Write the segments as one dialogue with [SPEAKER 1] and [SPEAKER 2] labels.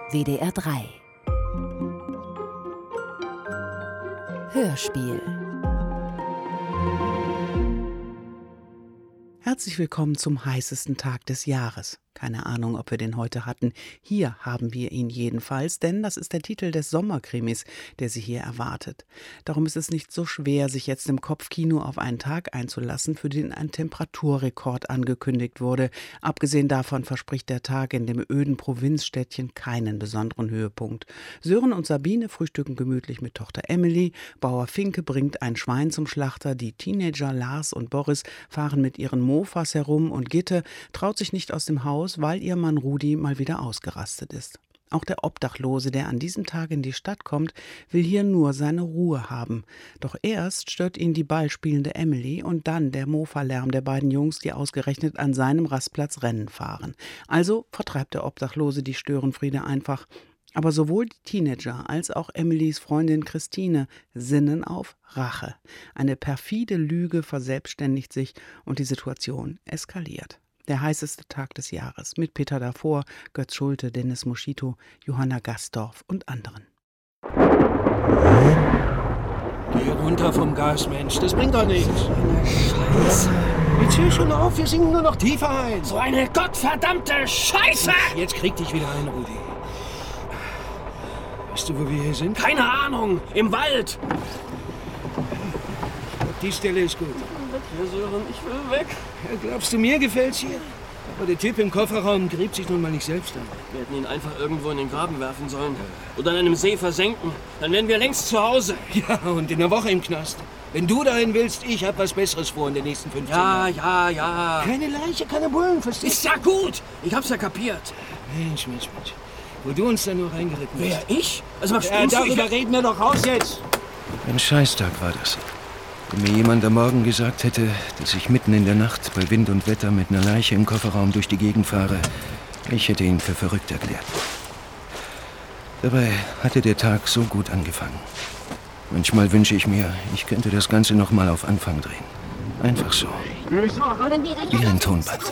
[SPEAKER 1] WDR 3 Hörspiel.
[SPEAKER 2] Herzlich willkommen zum heißesten Tag des Jahres. Keine Ahnung, ob wir den heute hatten. Hier haben wir ihn jedenfalls, denn das ist der Titel des Sommerkrimis, der Sie hier erwartet. Darum ist es nicht so schwer, sich jetzt im Kopfkino auf einen Tag einzulassen, für den ein Temperaturrekord angekündigt wurde. Abgesehen davon verspricht der Tag in dem öden Provinzstädtchen keinen besonderen Höhepunkt. Sören und Sabine frühstücken gemütlich mit Tochter Emily, Bauer Finke bringt ein Schwein zum Schlachter, die Teenager Lars und Boris fahren mit ihren Mofas herum und Gitte traut sich nicht aus dem Haus, weil ihr Mann Rudi mal wieder ausgerastet ist. Auch der Obdachlose, der an diesem Tag in die Stadt kommt, will hier nur seine Ruhe haben. Doch erst stört ihn die ballspielende Emily und dann der Mofa-Lärm der beiden Jungs, die ausgerechnet an seinem Rastplatz Rennen fahren. Also vertreibt der Obdachlose die Störenfriede einfach. Aber sowohl die Teenager als auch Emilys Freundin Christine sinnen auf Rache. Eine perfide Lüge verselbstständigt sich und die Situation eskaliert. Der heißeste Tag des Jahres mit Peter Davor, Götz Schulte, Dennis Moschito, Johanna Gastorf und anderen.
[SPEAKER 3] Geh runter vom Gas, Mensch, das bringt doch nichts.
[SPEAKER 4] So eine Scheiße.
[SPEAKER 3] Jetzt hör schon auf, wir singen nur noch tiefer ein.
[SPEAKER 4] So eine gottverdammte Scheiße!
[SPEAKER 3] Jetzt krieg dich wieder ein, Rudi. Weißt du, wo wir hier sind?
[SPEAKER 4] Keine Ahnung, im Wald.
[SPEAKER 3] Die Stelle ist gut.
[SPEAKER 4] Herr Sören, ich will weg.
[SPEAKER 3] Ja, glaubst du, mir gefällt's hier? Aber der Typ im Kofferraum gräbt sich nun mal nicht selbst an.
[SPEAKER 4] Wir hätten ihn einfach irgendwo in den Graben werfen sollen. Oder in einem See versenken. Dann wären wir längst zu Hause.
[SPEAKER 3] Ja, und in einer Woche im Knast. Wenn du dahin willst, ich hab was Besseres vor in den nächsten 15 Jahren.
[SPEAKER 4] Ja.
[SPEAKER 3] Keine Leiche, keine Bullen, verstehst
[SPEAKER 4] Ist ja gut. Ich hab's ja kapiert.
[SPEAKER 3] Mensch. Wo du uns dann nur reingeritten bist.
[SPEAKER 4] Wer, ich? Also was spinnst du?
[SPEAKER 3] Darüber reden wir doch raus jetzt.
[SPEAKER 5] Ein Scheißtag war das. Wenn mir jemand am Morgen gesagt hätte, dass ich mitten in der Nacht bei Wind und Wetter mit einer Leiche im Kofferraum durch die Gegend fahre, ich hätte ihn für verrückt erklärt. Dabei hatte der Tag so gut angefangen. Manchmal wünsche ich mir, ich könnte das Ganze noch mal auf Anfang drehen. Einfach so. Wie ein Tonband.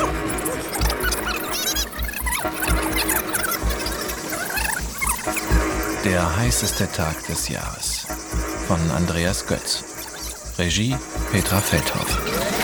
[SPEAKER 6] Der heißeste Tag des Jahres von Andreas Götz. Regie Petra Feldhoff.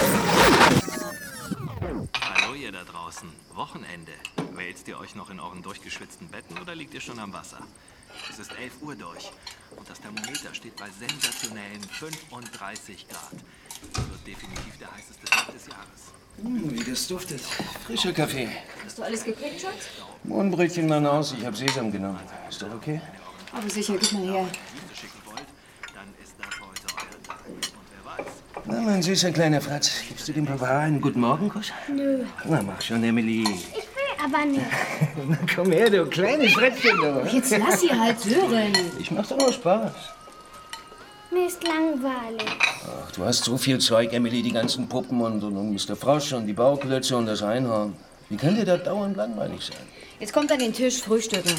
[SPEAKER 7] Hallo ihr da draußen. Wochenende. Wälzt ihr euch noch in euren durchgeschwitzten Betten oder liegt ihr schon am Wasser? Es ist 11 Uhr durch und das Thermometer steht bei sensationellen 35 Grad. Das wird definitiv der heißeste Tag des Jahres.
[SPEAKER 3] Wie das duftet. Frischer Kaffee.
[SPEAKER 8] Hast du alles gekriegt, Schatz?
[SPEAKER 3] Mohnbrötchen machen aus, ich hab Sesam genommen. Ist doch okay?
[SPEAKER 8] Aber sicher, gib mal her.
[SPEAKER 7] Dann ist das heute euer Tag. Und wer weiß.
[SPEAKER 3] Na, mein süßer kleiner Fratz, gibst du dem Papa einen guten Morgenkuss?
[SPEAKER 9] Nö.
[SPEAKER 3] Na, mach schon, Emily.
[SPEAKER 9] Ich will aber nicht.
[SPEAKER 3] Na, komm her, du kleines Frettchen, du.
[SPEAKER 8] Jetzt lass sie halt, Sören.
[SPEAKER 3] Ich mach doch nur Spaß.
[SPEAKER 9] Mir ist langweilig.
[SPEAKER 3] Ach, du hast so viel Zeug, Emily, die ganzen Puppen und Mr. Frosch und die Bauklötze und das Einhorn. Wie kann dir das dauernd langweilig sein?
[SPEAKER 8] Jetzt kommt an den Tisch frühstücken.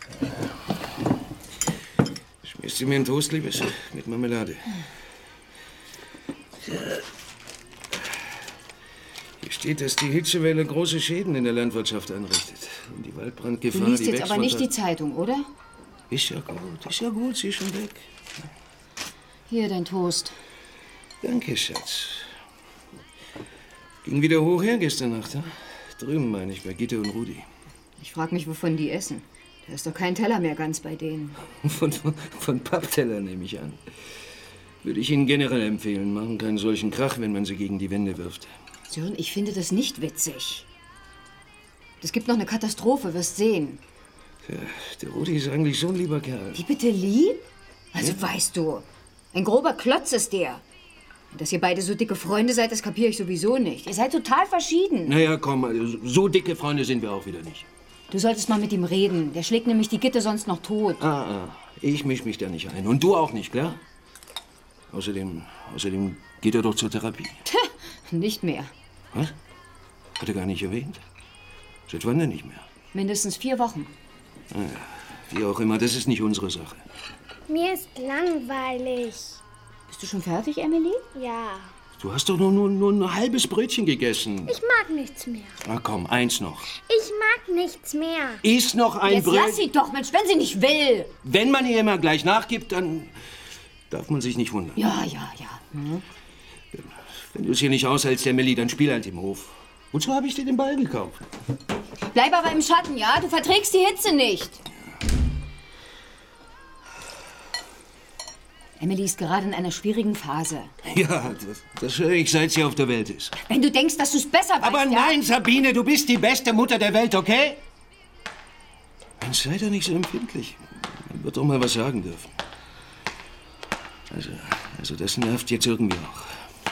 [SPEAKER 3] Schmierst du mir einen Toast, Liebes? Mit Marmelade. Hier steht, dass die Hitzewelle große Schäden in der Landwirtschaft anrichtet. Und die Waldbrandgefahr,
[SPEAKER 8] Du liest
[SPEAKER 3] die
[SPEAKER 8] jetzt
[SPEAKER 3] wächst
[SPEAKER 8] aber nicht die
[SPEAKER 3] von
[SPEAKER 8] Zeitung, oder?
[SPEAKER 3] Ist ja gut, sie ist schon weg.
[SPEAKER 8] Hier, dein Toast.
[SPEAKER 3] Danke, Schatz. Ging wieder hoch her gestern Nacht, hm? Drüben, meine ich, bei Gitte und Rudi.
[SPEAKER 8] Ich frag mich, wovon die essen. Da ist doch kein Teller mehr ganz bei denen.
[SPEAKER 3] Von Pappteller nehme ich an. Würde ich Ihnen generell empfehlen, machen keinen solchen Krach, wenn man sie gegen die Wände wirft.
[SPEAKER 8] Sören, ich finde das nicht witzig. Es gibt noch eine Katastrophe, wirst sehen.
[SPEAKER 3] Ja, der Rudi ist eigentlich so ein lieber Kerl.
[SPEAKER 8] Wie bitte lieb? Also weißt du, ein grober Klotz ist der. Und dass ihr beide so dicke Freunde seid, das kapiere ich sowieso nicht. Ihr seid total verschieden.
[SPEAKER 3] Naja, komm, also so dicke Freunde sind wir auch wieder nicht.
[SPEAKER 8] Du solltest mal mit ihm reden. Der schlägt nämlich die Gitte sonst noch tot.
[SPEAKER 3] Ich misch mich da nicht ein. Und du auch nicht, klar? Außerdem geht er doch zur Therapie.
[SPEAKER 8] Nicht mehr.
[SPEAKER 3] Was? Hat er gar nicht erwähnt? Seit wann denn nicht mehr?
[SPEAKER 8] Mindestens 4 Wochen.
[SPEAKER 3] Naja, wie auch immer, das ist nicht unsere Sache.
[SPEAKER 9] Mir ist langweilig.
[SPEAKER 8] Bist du schon fertig, Emily?
[SPEAKER 9] Ja.
[SPEAKER 3] Du hast doch nur ein halbes Brötchen gegessen.
[SPEAKER 9] Ich mag nichts mehr.
[SPEAKER 3] Na komm, eins noch.
[SPEAKER 9] Ich mag nichts mehr.
[SPEAKER 3] Iss noch ein
[SPEAKER 8] Jetzt
[SPEAKER 3] Brötchen.
[SPEAKER 8] lass sie doch, Mensch, wenn sie nicht will.
[SPEAKER 3] Wenn man ihr immer gleich nachgibt, dann darf man sich nicht wundern.
[SPEAKER 8] Ja.
[SPEAKER 3] Wenn du es hier nicht aushältst, der Milli, dann spiel halt im Hof. Wozu habe ich dir den Ball gekauft?
[SPEAKER 8] Bleib aber im Schatten, ja? Du verträgst die Hitze nicht. Emily ist gerade in einer schwierigen Phase.
[SPEAKER 3] Ja, das höre ich, seit sie auf der Welt ist.
[SPEAKER 8] Wenn du denkst, dass du es besser weißt,
[SPEAKER 3] Aber nein, Sabine, du bist die beste Mutter der Welt, okay? Mensch, sei doch nicht so empfindlich. Man wird doch mal was sagen dürfen. Also das nervt jetzt irgendwie auch.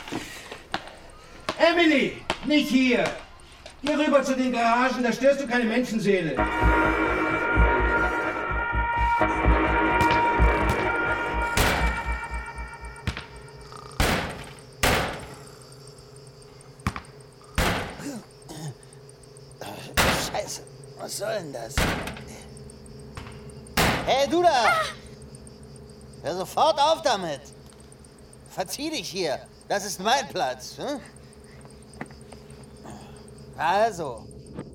[SPEAKER 3] Emily, nicht hier! Geh rüber zu den Garagen, da störst du keine Menschenseele.
[SPEAKER 1] Scheiße, was soll denn das? Hey, du da! Hör sofort auf damit! Verzieh dich hier, das ist mein Platz. Hm? Also.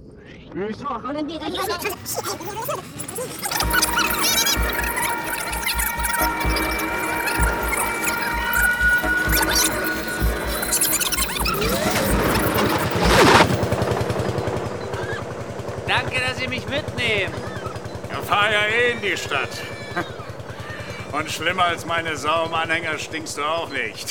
[SPEAKER 10] Danke, dass Sie mich mitnehmen.
[SPEAKER 11] Ja, fahr ja eh in die Stadt. Und schlimmer als meine Sau im Anhänger stinkst du auch nicht.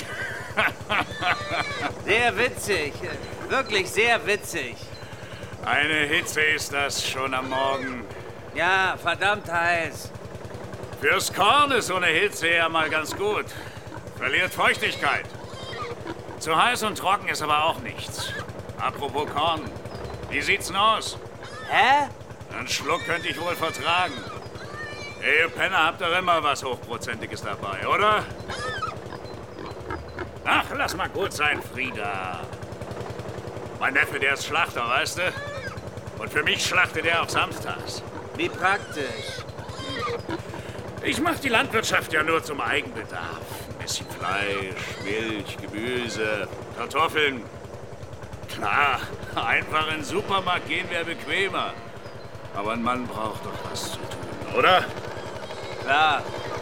[SPEAKER 10] Sehr witzig. Wirklich sehr witzig.
[SPEAKER 11] Eine Hitze ist das schon am Morgen.
[SPEAKER 10] Ja, verdammt heiß.
[SPEAKER 11] Fürs Korn ist so eine Hitze ja mal ganz gut. Verliert Feuchtigkeit. Zu heiß und trocken ist aber auch nichts. Apropos Korn, wie sieht's denn aus?
[SPEAKER 10] Hä?
[SPEAKER 11] Einen Schluck könnte ich wohl vertragen. Ihr Penner habt doch immer was Hochprozentiges dabei, oder? Ach, lass mal gut sein, Frieda. Mein Neffe, der ist Schlachter, weißt du? Und für mich schlachtet er auch samstags.
[SPEAKER 10] Wie praktisch.
[SPEAKER 11] Ich mach die Landwirtschaft ja nur zum Eigenbedarf. Ein bisschen Fleisch, Milch, Gemüse, Kartoffeln. Klar, einfach in den Supermarkt gehen wäre bequemer. Aber ein Mann braucht doch was zu tun, oder?
[SPEAKER 10] Klar.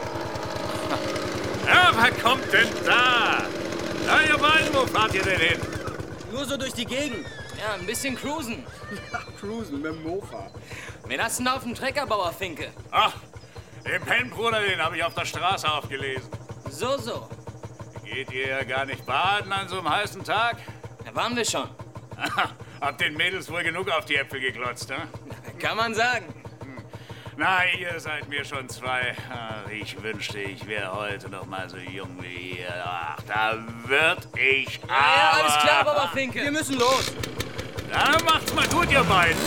[SPEAKER 11] Ja, wer kommt denn da? Na, ihr beiden, wo fahrt ihr denn hin?
[SPEAKER 4] Nur so durch die Gegend. Ja, ein bisschen cruisen.
[SPEAKER 12] Ja, cruisen mit dem Mofa.
[SPEAKER 4] Wen hast du denn auf dem Treckerbauer, Finke?
[SPEAKER 11] Ach, den Pennbruder, den habe ich auf der Straße aufgelesen.
[SPEAKER 4] So.
[SPEAKER 11] Geht ihr ja gar nicht baden an so einem heißen Tag?
[SPEAKER 4] Da waren wir schon.
[SPEAKER 11] Habt den Mädels wohl genug auf die Äpfel geklotzt, ne?
[SPEAKER 4] Kann man sagen.
[SPEAKER 11] Na, ihr seid mir schon zwei. Ach, ich wünschte, ich wäre heute noch mal so jung wie ihr. Ach, da würd ich aber...
[SPEAKER 4] Ja, alles klar, Baba Finke. Wir müssen los.
[SPEAKER 11] Dann macht's mal gut, ihr beiden.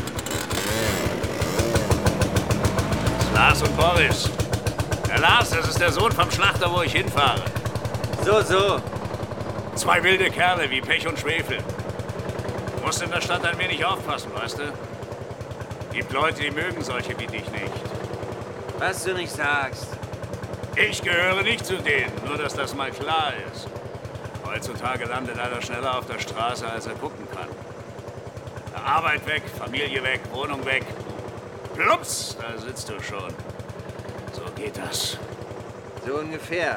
[SPEAKER 11] Das ist Lars und Boris. Der Lars, das ist der Sohn vom Schlachter, wo ich hinfahre.
[SPEAKER 10] So.
[SPEAKER 11] Zwei wilde Kerle wie Pech und Schwefel. Du musst in der Stadt ein wenig aufpassen, weißt du? Gibt Leute, die mögen solche wie dich nicht.
[SPEAKER 10] Was du nicht sagst.
[SPEAKER 11] Ich gehöre nicht zu denen, nur dass das mal klar ist. Heutzutage landet einer schneller auf der Straße, als er gucken kann. Arbeit weg, Familie weg, Wohnung weg. Plups, da sitzt du schon. So geht das.
[SPEAKER 10] So ungefähr.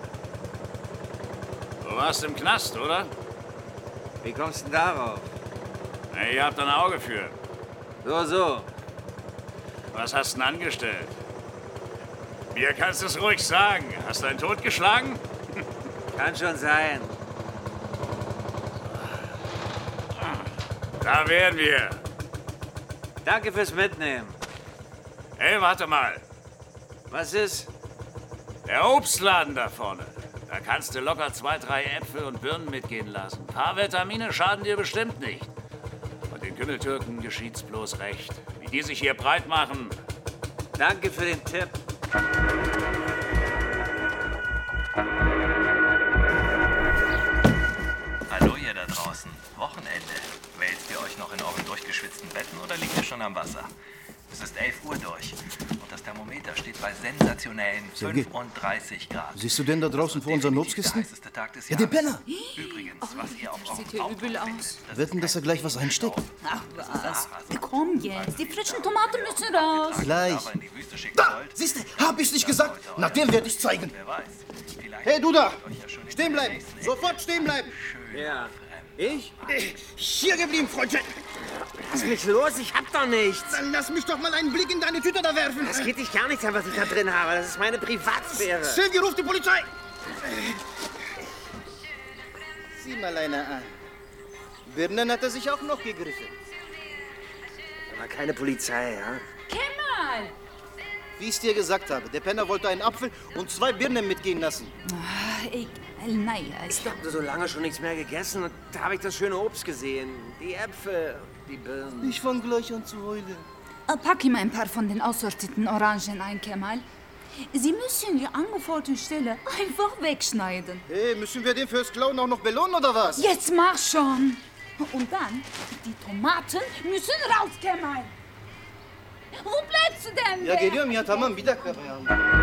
[SPEAKER 11] Du warst im Knast, oder?
[SPEAKER 10] Wie kommst du denn darauf?
[SPEAKER 11] Na, ihr habt ein Auge für.
[SPEAKER 10] So.
[SPEAKER 11] Was hast du denn angestellt? Mir kannst du es ruhig sagen. Hast du einen totgeschlagen?
[SPEAKER 10] Kann schon sein.
[SPEAKER 11] Da wären wir.
[SPEAKER 10] Danke fürs Mitnehmen.
[SPEAKER 11] Hey, warte mal.
[SPEAKER 10] Was ist?
[SPEAKER 11] Der Obstladen da vorne. Da kannst du locker 2, 3 Äpfel und Birnen mitgehen lassen. Ein paar Vitamine schaden dir bestimmt nicht. Und den Kümmeltürken geschieht's bloß recht. Wie die sich hier breit machen.
[SPEAKER 10] Danke für den Tipp.
[SPEAKER 7] Hallo ihr da draußen. Wochenende. Wälzt ihr euch noch in euren durchgeschwitzten Betten oder liegt ihr schon am Wasser? Es ist 11 Uhr durch und das Thermometer steht bei sensationellen 35 Grad.
[SPEAKER 13] Siehst du denn da draußen vor unseren Obstkisten? Ja, den Penner!
[SPEAKER 7] Übrigens, was ihr auf
[SPEAKER 14] Sieht hier übel aus.
[SPEAKER 13] Wetten, dass er gleich was einsteckt?
[SPEAKER 14] Ach was. Komm. jetzt? Die frischen Tomaten müssen raus.
[SPEAKER 13] Gleich. Da, siehst du, hab ich's nicht gesagt? Na, dem werde ich zeigen. Hey, du da! Stehen bleiben! Sofort stehen bleiben!
[SPEAKER 10] Ja. Ich?
[SPEAKER 13] Hier geblieben, Freundchen!
[SPEAKER 10] Lass mich los, ich hab doch nichts.
[SPEAKER 13] Dann lass mich doch mal einen Blick in deine Tüte da werfen.
[SPEAKER 10] Das geht dich gar nichts an, was ich da drin habe. Das ist meine Privatsphäre.
[SPEAKER 13] Silvia, ruf die Polizei! Sieh mal einer an. Birnen hat er sich auch noch gegriffen.
[SPEAKER 10] Aber keine Polizei, ja?
[SPEAKER 14] Kemal!
[SPEAKER 13] Wie ich es dir gesagt habe, der Penner wollte einen Apfel und 2 Birnen mitgehen lassen.
[SPEAKER 10] Ich habe so lange schon nichts mehr gegessen und da habe ich das schöne Obst gesehen. Die Äpfel, die Birnen.
[SPEAKER 13] Ich fang gleich an zu heulen.
[SPEAKER 14] Pack ihm ein paar von den aussortierten Orangen ein, Kemal. Sie müssen die angeforderte Stelle einfach wegschneiden.
[SPEAKER 13] Hey, müssen wir den fürs Klauen auch noch belohnen, oder was?
[SPEAKER 14] Jetzt mach schon! Und dann, die Tomaten müssen raus, Kemal. Wo bleibst du denn?
[SPEAKER 13] Ya geliyorum ya, tamam, bir dakika ya.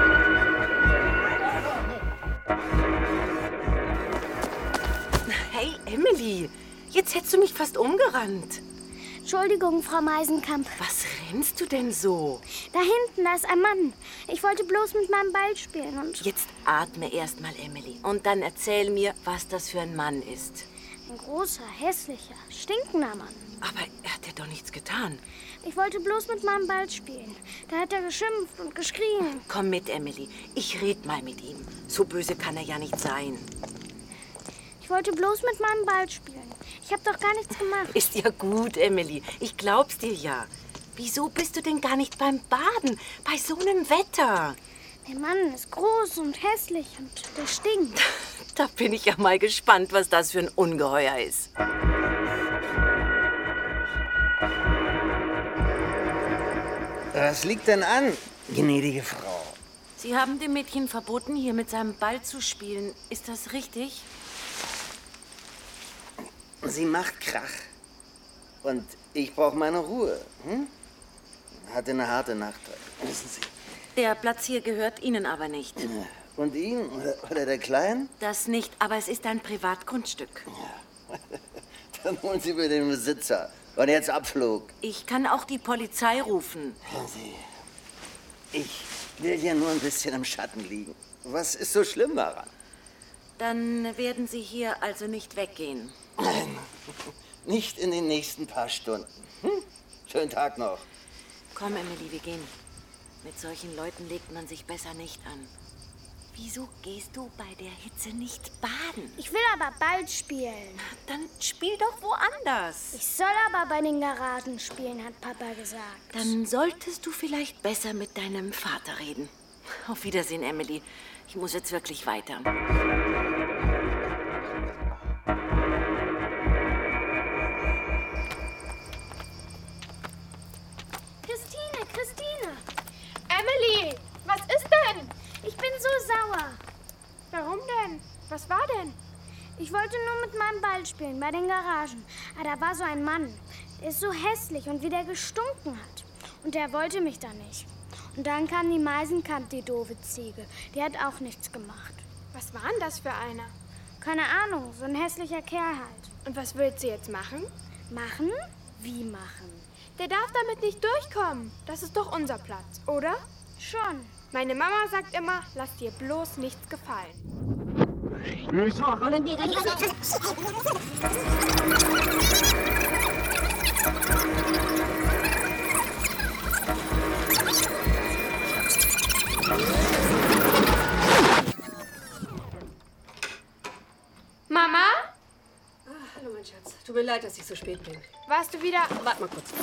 [SPEAKER 15] Hey, Emily, jetzt hättest du mich fast umgerannt.
[SPEAKER 9] Entschuldigung, Frau Meisenkamp.
[SPEAKER 15] Was rennst du denn so?
[SPEAKER 9] Da hinten, da ist ein Mann. Ich wollte bloß mit meinem Ball spielen und...
[SPEAKER 15] Jetzt atme erst mal, Emily, und dann erzähl mir, was das für ein Mann ist.
[SPEAKER 9] Ein großer, hässlicher, stinkender Mann.
[SPEAKER 15] Aber er hat dir doch nichts getan.
[SPEAKER 9] Ich wollte bloß mit meinem Ball spielen. Da hat er geschimpft und geschrien.
[SPEAKER 15] Komm mit, Emily. Ich red mal mit ihm. So böse kann er ja nicht sein.
[SPEAKER 9] Ich wollte bloß mit meinem Ball spielen. Ich habe doch gar nichts gemacht.
[SPEAKER 15] Ist ja gut, Emily. Ich glaub's dir ja. Wieso bist du denn gar nicht beim Baden? Bei so einem Wetter?
[SPEAKER 9] Der Mann ist groß und hässlich und der stinkt.
[SPEAKER 15] Da bin ich ja mal gespannt, was das für ein Ungeheuer ist.
[SPEAKER 1] Was liegt denn an, gnädige Frau?
[SPEAKER 15] Sie haben dem Mädchen verboten, hier mit seinem Ball zu spielen. Ist das richtig?
[SPEAKER 1] Sie macht Krach. Und ich brauche meine Ruhe. Hatte eine harte Nacht, wissen Sie.
[SPEAKER 15] Der Platz hier gehört Ihnen aber nicht.
[SPEAKER 1] Und Ihnen? Oder der Kleinen?
[SPEAKER 15] Das nicht, aber es ist ein Privatgrundstück.
[SPEAKER 1] Ja. Dann holen Sie mir den Besitzer. Und jetzt Abflug.
[SPEAKER 15] Ich kann auch die Polizei rufen.
[SPEAKER 1] Hören Sie, ich will hier nur ein bisschen im Schatten liegen. Was ist so schlimm daran?
[SPEAKER 15] Dann werden Sie hier also nicht weggehen.
[SPEAKER 1] Nein, nicht in den nächsten paar Stunden. Schönen Tag noch.
[SPEAKER 15] Komm, Emily, wir gehen. Mit solchen Leuten legt man sich besser nicht an. Wieso gehst du bei der Hitze nicht baden?
[SPEAKER 9] Ich will aber Ball spielen.
[SPEAKER 15] Dann spiel doch woanders.
[SPEAKER 9] Ich soll aber bei den Garagen spielen, hat Papa gesagt.
[SPEAKER 15] Dann solltest du vielleicht besser mit deinem Vater reden. Auf Wiedersehen, Emily. Ich muss jetzt wirklich weiter.
[SPEAKER 9] Christine!
[SPEAKER 16] Emily, was ist denn?
[SPEAKER 9] Ich bin so sauer.
[SPEAKER 16] Warum denn? Was war denn?
[SPEAKER 9] Ich wollte nur mit meinem Ball spielen, bei den Garagen. Aber da war so ein Mann. Der ist so hässlich und wie der gestunken hat. Und der wollte mich da nicht. Und dann kam die Meisenkamp, die doofe Ziege. Die hat auch nichts gemacht.
[SPEAKER 16] Was war denn das für einer?
[SPEAKER 9] Keine Ahnung, so ein hässlicher Kerl halt.
[SPEAKER 16] Und was will sie jetzt machen?
[SPEAKER 9] Machen? Wie machen?
[SPEAKER 16] Der darf damit nicht durchkommen. Das ist doch unser Platz, oder?
[SPEAKER 9] Schon.
[SPEAKER 16] Meine Mama sagt immer, lass dir bloß nichts gefallen. Mama?
[SPEAKER 17] Hallo, mein Schatz. Tut mir leid, dass ich so spät bin.
[SPEAKER 16] Warst du wieder...
[SPEAKER 17] Warte mal kurz.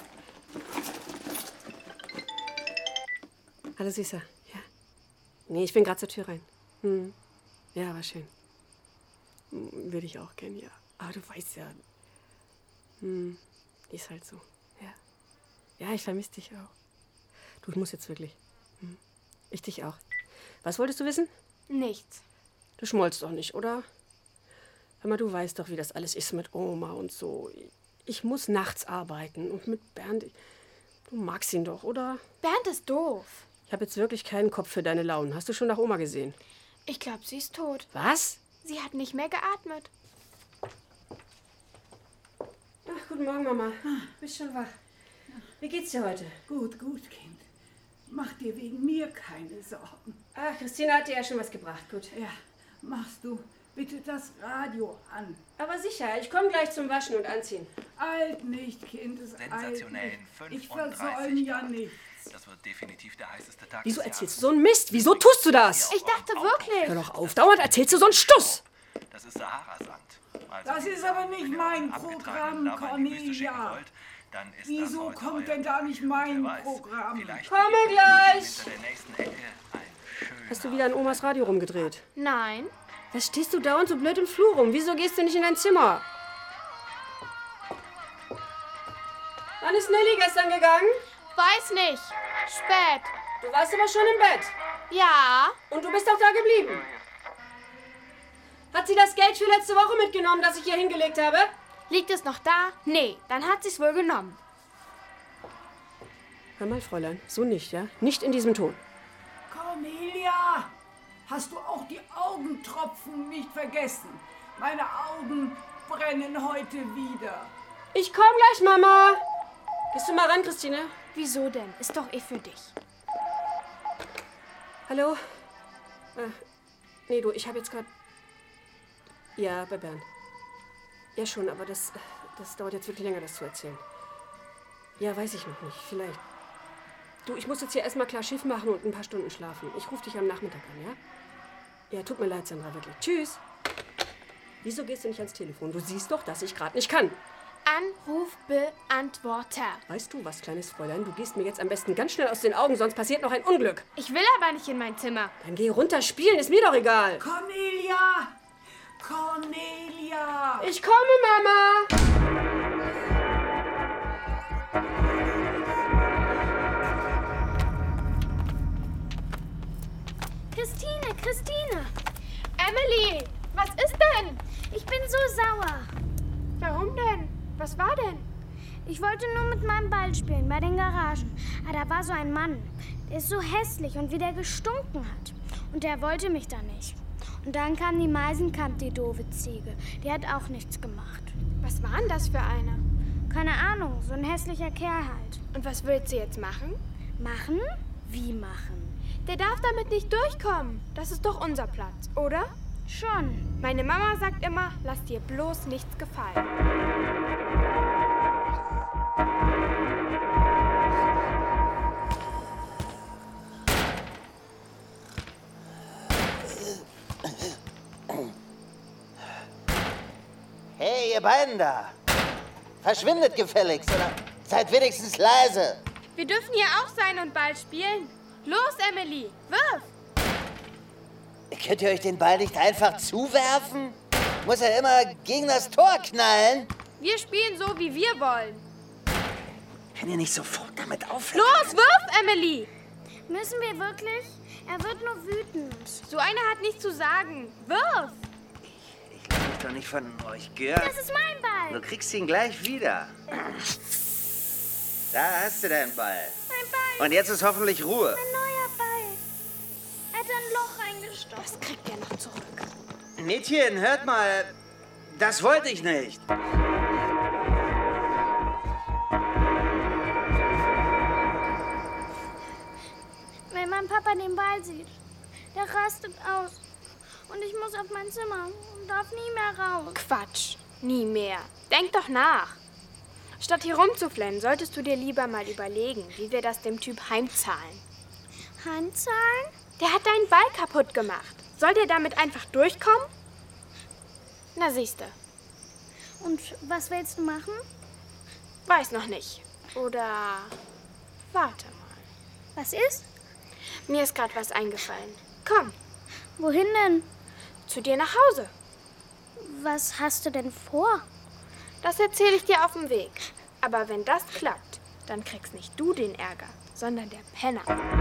[SPEAKER 17] Hallo, Süßer. Ja. Nee, ich bin gerade zur Tür rein. Ja, war schön. Würde ich auch gern, ja. Aber du weißt ja. Ist halt so. Ja. Ja, ich vermisse dich auch. Du, ich muss jetzt wirklich. Ich dich auch. Was wolltest du wissen?
[SPEAKER 16] Nichts.
[SPEAKER 17] Du schmollst doch nicht, oder? Hör mal, du weißt doch, wie das alles ist mit Oma und so. Ich muss nachts arbeiten und mit Bernd. Du magst ihn doch, oder?
[SPEAKER 16] Bernd ist doof.
[SPEAKER 17] Ich habe jetzt wirklich keinen Kopf für deine Launen. Hast du schon nach Oma gesehen?
[SPEAKER 16] Ich glaube, sie ist tot.
[SPEAKER 17] Was?
[SPEAKER 16] Sie hat nicht mehr geatmet.
[SPEAKER 17] Ach, guten Morgen, Mama. Bist schon wach? Wie geht's dir heute?
[SPEAKER 18] Gut, Kind. Mach dir wegen mir keine Sorgen.
[SPEAKER 17] Ach, Christina hat dir ja schon was gebracht. Gut.
[SPEAKER 18] Ja, machst du bitte das Radio an.
[SPEAKER 17] Aber sicher, ich komme gleich zum Waschen und Anziehen.
[SPEAKER 18] Alt nicht, Kind, es eilt nicht. Ich versäume ja nichts.
[SPEAKER 7] Das wird definitiv der heißeste Tag.
[SPEAKER 17] Wieso erzählst du so einen Mist? Wieso tust du das?
[SPEAKER 16] Ich dachte wirklich.
[SPEAKER 17] Hör doch auf, dauernd erzählst du so einen Stuss.
[SPEAKER 7] Das ist Sahara-Sand. Also
[SPEAKER 18] das ist aber nicht mein Programm, Cornelia. Wieso kommt denn da nicht mein Programm?
[SPEAKER 17] Komme gleich! Hast du wieder an Omas Radio rumgedreht?
[SPEAKER 16] Nein.
[SPEAKER 17] Was stehst du dauernd so blöd im Flur rum? Wieso gehst du nicht in dein Zimmer? Wann ist Nelly gestern gegangen?
[SPEAKER 16] Weiß nicht. Spät.
[SPEAKER 17] Du warst aber schon im Bett.
[SPEAKER 16] Ja.
[SPEAKER 17] Und du bist doch da geblieben. Hat sie das Geld für letzte Woche mitgenommen, das ich hier hingelegt habe?
[SPEAKER 16] Liegt es noch da? Nee, dann hat sie es wohl genommen.
[SPEAKER 17] Hör mal, Fräulein, so nicht, ja? Nicht in diesem Ton.
[SPEAKER 18] Cornelia, hast du auch die Augentropfen nicht vergessen? Meine Augen brennen heute wieder.
[SPEAKER 17] Ich komm gleich, Mama. Gehst du mal ran, Christine?
[SPEAKER 16] Wieso denn? Ist doch für dich.
[SPEAKER 17] Hallo? Nee, du, ich habe jetzt gerade... Ja, bei Bernd. Ja schon, aber das dauert jetzt wirklich länger, das zu erzählen. Ja, weiß ich noch nicht. Vielleicht. Du, ich muss jetzt hier erstmal klar Schiff machen und ein paar Stunden schlafen. Ich rufe dich am Nachmittag an, ja? Ja, tut mir leid, Sandra, wirklich. Tschüss. Wieso gehst du nicht ans Telefon? Du siehst doch, dass ich gerade nicht kann.
[SPEAKER 16] Anrufbeantworter.
[SPEAKER 17] Weißt du was, kleines Fräulein? Du gehst mir jetzt am besten ganz schnell aus den Augen, sonst passiert noch ein Unglück.
[SPEAKER 16] Ich will aber nicht in mein Zimmer.
[SPEAKER 17] Dann geh runter spielen, ist mir doch egal.
[SPEAKER 18] Cornelia! Cornelia!
[SPEAKER 17] Ich komme, Mama!
[SPEAKER 9] Christine!
[SPEAKER 16] Emily, was ist denn?
[SPEAKER 9] Ich bin so sauer.
[SPEAKER 16] Warum denn? Was war denn?
[SPEAKER 9] Ich wollte nur mit meinem Ball spielen bei den Garagen. Aber da war so ein Mann. Der ist so hässlich und wie der gestunken hat. Und der wollte mich da nicht. Und dann kam die Meisenkamp, die doofe Ziege. Die hat auch nichts gemacht.
[SPEAKER 16] Was war denn das für einer?
[SPEAKER 9] Keine Ahnung, so ein hässlicher Kerl halt.
[SPEAKER 16] Und was willst du jetzt machen?
[SPEAKER 9] Machen? Wie machen?
[SPEAKER 16] Der darf damit nicht durchkommen. Das ist doch unser Platz, oder?
[SPEAKER 9] Schon.
[SPEAKER 16] Meine Mama sagt immer, lass dir bloß nichts gefallen.
[SPEAKER 1] Hey, ihr beiden da. Verschwindet gefälligst oder seid wenigstens leise.
[SPEAKER 16] Wir dürfen hier auch sein und Ball spielen. Los, Emily, wirf!
[SPEAKER 1] Könnt ihr euch den Ball nicht einfach zuwerfen? Muss er immer gegen das Tor knallen?
[SPEAKER 16] Wir spielen so, wie wir wollen.
[SPEAKER 1] Kann ihr nicht sofort damit aufhören?
[SPEAKER 16] Los, wirf, Emily!
[SPEAKER 9] Müssen wir wirklich? Er wird nur wütend.
[SPEAKER 16] So einer hat nichts zu sagen. Wirf!
[SPEAKER 10] Ich lass mich doch nicht von euch, Gerd.
[SPEAKER 9] Das ist mein Ball.
[SPEAKER 10] Du kriegst ihn gleich wieder. Da hast du deinen Ball.
[SPEAKER 9] Mein Ball.
[SPEAKER 10] Und jetzt ist hoffentlich Ruhe.
[SPEAKER 9] Ein neuer Ball. Er hat ein Loch eingestochen.
[SPEAKER 16] Das kriegt er noch zurück.
[SPEAKER 10] Mädchen, hört mal. Das wollte ich nicht.
[SPEAKER 9] Wenn mein Papa den Ball sieht, der rastet aus. Und ich muss auf mein Zimmer und darf nie mehr raus.
[SPEAKER 16] Quatsch, nie mehr. Denk doch nach. Statt hier rumzuflennen, solltest du dir lieber mal überlegen, wie wir das dem Typ heimzahlen.
[SPEAKER 9] Heimzahlen?
[SPEAKER 16] Der hat deinen Ball kaputt gemacht. Soll der damit einfach durchkommen? Na siehste.
[SPEAKER 9] Und was willst du machen?
[SPEAKER 16] Weiß noch nicht. Oder warte mal.
[SPEAKER 9] Was ist?
[SPEAKER 16] Mir ist gerade was eingefallen. Komm.
[SPEAKER 9] Wohin denn?
[SPEAKER 16] Zu dir nach Hause.
[SPEAKER 9] Was hast du denn vor?
[SPEAKER 16] Das erzähle ich dir auf dem Weg. Aber wenn das klappt, dann kriegst nicht du den Ärger, sondern der Penner.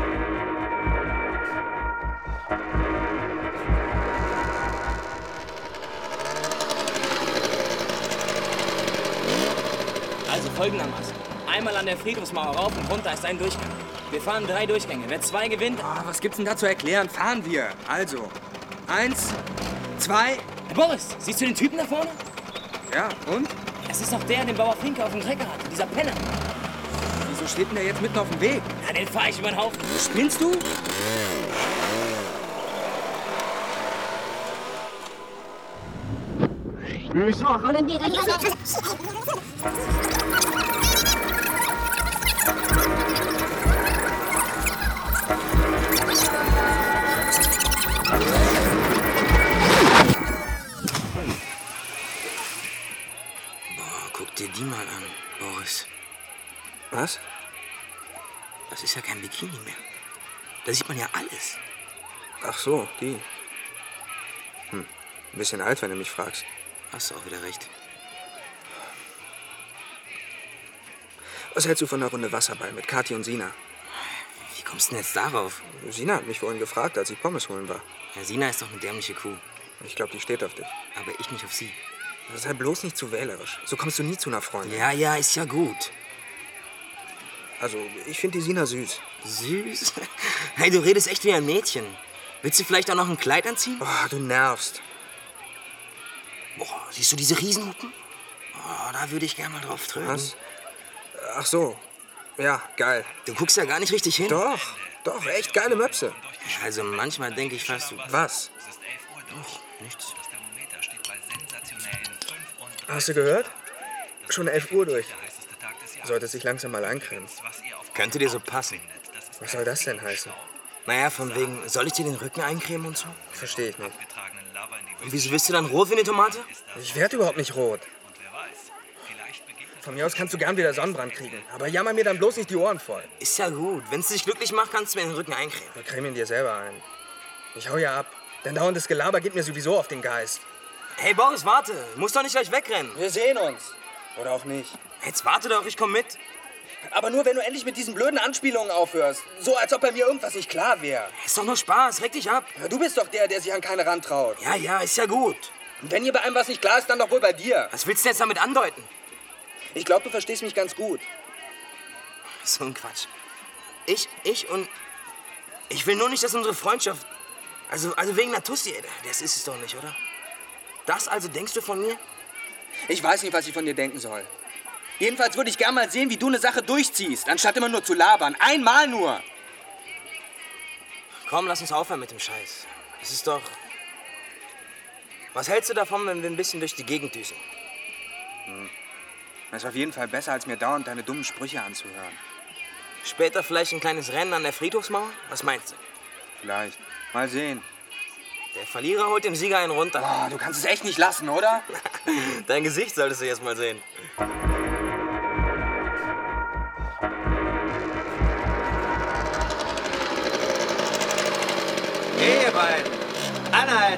[SPEAKER 19] Also folgendermaßen. Einmal an der Friedhofsmauer rauf und runter ist ein Durchgang. Wir fahren 3 Durchgänge. Wer 2 gewinnt...
[SPEAKER 20] was gibt's denn da zu erklären? Fahren wir. Also, 1, 2...
[SPEAKER 19] Herr Boris, siehst du den Typen da vorne?
[SPEAKER 20] Ja, und?
[SPEAKER 19] Das ist doch der, den Bauer Finke auf dem Trecker hatte. Dieser Penner.
[SPEAKER 20] Wieso Wieso steht denn der jetzt mitten auf dem Weg?
[SPEAKER 19] Ja, den fahr ich über den Haufen.
[SPEAKER 20] Spinnst du?
[SPEAKER 19] Guck dir die mal an, Boris.
[SPEAKER 20] Was?
[SPEAKER 19] Das ist ja kein Bikini mehr. Da sieht man ja alles.
[SPEAKER 20] Ach so, die. Ein bisschen alt, wenn du mich fragst.
[SPEAKER 19] Hast du auch wieder recht.
[SPEAKER 20] Was hältst du von einer Runde Wasserball mit Kathi und Sina?
[SPEAKER 19] Wie kommst du denn jetzt darauf?
[SPEAKER 20] Sina hat mich vorhin gefragt, als ich Pommes holen war.
[SPEAKER 19] Ja, Sina ist doch eine dämliche Kuh.
[SPEAKER 20] Ich glaube, die steht auf dich.
[SPEAKER 19] Aber ich nicht auf sie.
[SPEAKER 20] Sei bloß nicht zu wählerisch. So kommst du nie zu einer Freundin.
[SPEAKER 19] Ja, ist ja gut.
[SPEAKER 20] Also, ich finde die Sina süß.
[SPEAKER 19] Süß? Hey, du redest echt wie ein Mädchen. Willst du vielleicht auch noch ein Kleid anziehen?
[SPEAKER 20] Oh, du nervst.
[SPEAKER 19] Boah, siehst du diese Riesenhupen? Oh, da würde ich gerne mal drauf tröten.
[SPEAKER 20] Was? Ach so. Ja, geil.
[SPEAKER 19] Du guckst ja gar nicht richtig hin.
[SPEAKER 20] Doch, echt geile Möpse.
[SPEAKER 19] Also manchmal denke ich fast, du...
[SPEAKER 20] Was?
[SPEAKER 19] Ach, nichts.
[SPEAKER 20] Hast du gehört? Schon 11 Uhr durch. Solltest dich langsam mal eincremen.
[SPEAKER 19] Könnte dir so passen.
[SPEAKER 20] Was soll das denn heißen?
[SPEAKER 19] Naja, von wegen, soll ich dir den Rücken eincremen und so?
[SPEAKER 20] Verstehe ich nicht.
[SPEAKER 19] Und wieso bist du dann rot wie eine Tomate?
[SPEAKER 20] Ich werde überhaupt nicht rot. Von mir aus kannst du gern wieder Sonnenbrand kriegen. Aber jammer mir dann bloß nicht die Ohren voll.
[SPEAKER 19] Ist ja gut. Wenn es dich glücklich macht, kannst du mir den Rücken eincremen.
[SPEAKER 20] Wir cremen ihn dir selber ein. Ich hau ja ab. Denn dauerndes Gelaber geht mir sowieso auf den Geist.
[SPEAKER 19] Hey Boris, warte. Du musst doch nicht gleich wegrennen.
[SPEAKER 20] Wir sehen uns. Oder auch nicht.
[SPEAKER 19] Jetzt warte doch, ich komm mit.
[SPEAKER 20] Aber nur, wenn du endlich mit diesen blöden Anspielungen aufhörst. So, als ob bei mir irgendwas nicht klar wäre.
[SPEAKER 19] Ist doch nur Spaß. Reg dich ab.
[SPEAKER 20] Ja, du bist doch der sich an keine rantraut.
[SPEAKER 19] Ja, ist ja gut.
[SPEAKER 20] Und wenn hier bei einem was nicht klar ist, dann doch wohl bei dir.
[SPEAKER 19] Was willst du jetzt damit andeuten?
[SPEAKER 20] Ich glaube, du verstehst mich ganz gut.
[SPEAKER 19] So ein Quatsch. Ich will nur nicht, dass unsere Freundschaft... Also wegen einer Tussi, das ist es doch nicht, oder? Das also denkst du von mir?
[SPEAKER 20] Ich weiß nicht, was ich von dir denken soll. Jedenfalls würde ich gern mal sehen, wie du eine Sache durchziehst, anstatt immer nur zu labern. Einmal nur.
[SPEAKER 19] Komm, lass uns aufhören mit dem Scheiß. Es ist doch... Was hältst du davon, wenn wir ein bisschen durch die Gegend düsen?
[SPEAKER 20] Das ist auf jeden Fall besser, als mir dauernd deine dummen Sprüche anzuhören.
[SPEAKER 19] Später vielleicht ein kleines Rennen an der Friedhofsmauer? Was meinst du?
[SPEAKER 20] Vielleicht. Mal sehen.
[SPEAKER 19] Der Verlierer holt dem Sieger einen runter.
[SPEAKER 20] Oh, du kannst es echt nicht lassen, oder?
[SPEAKER 19] Dein Gesicht solltest du erst mal sehen.
[SPEAKER 10] Hey, ihr beiden. Anhalten.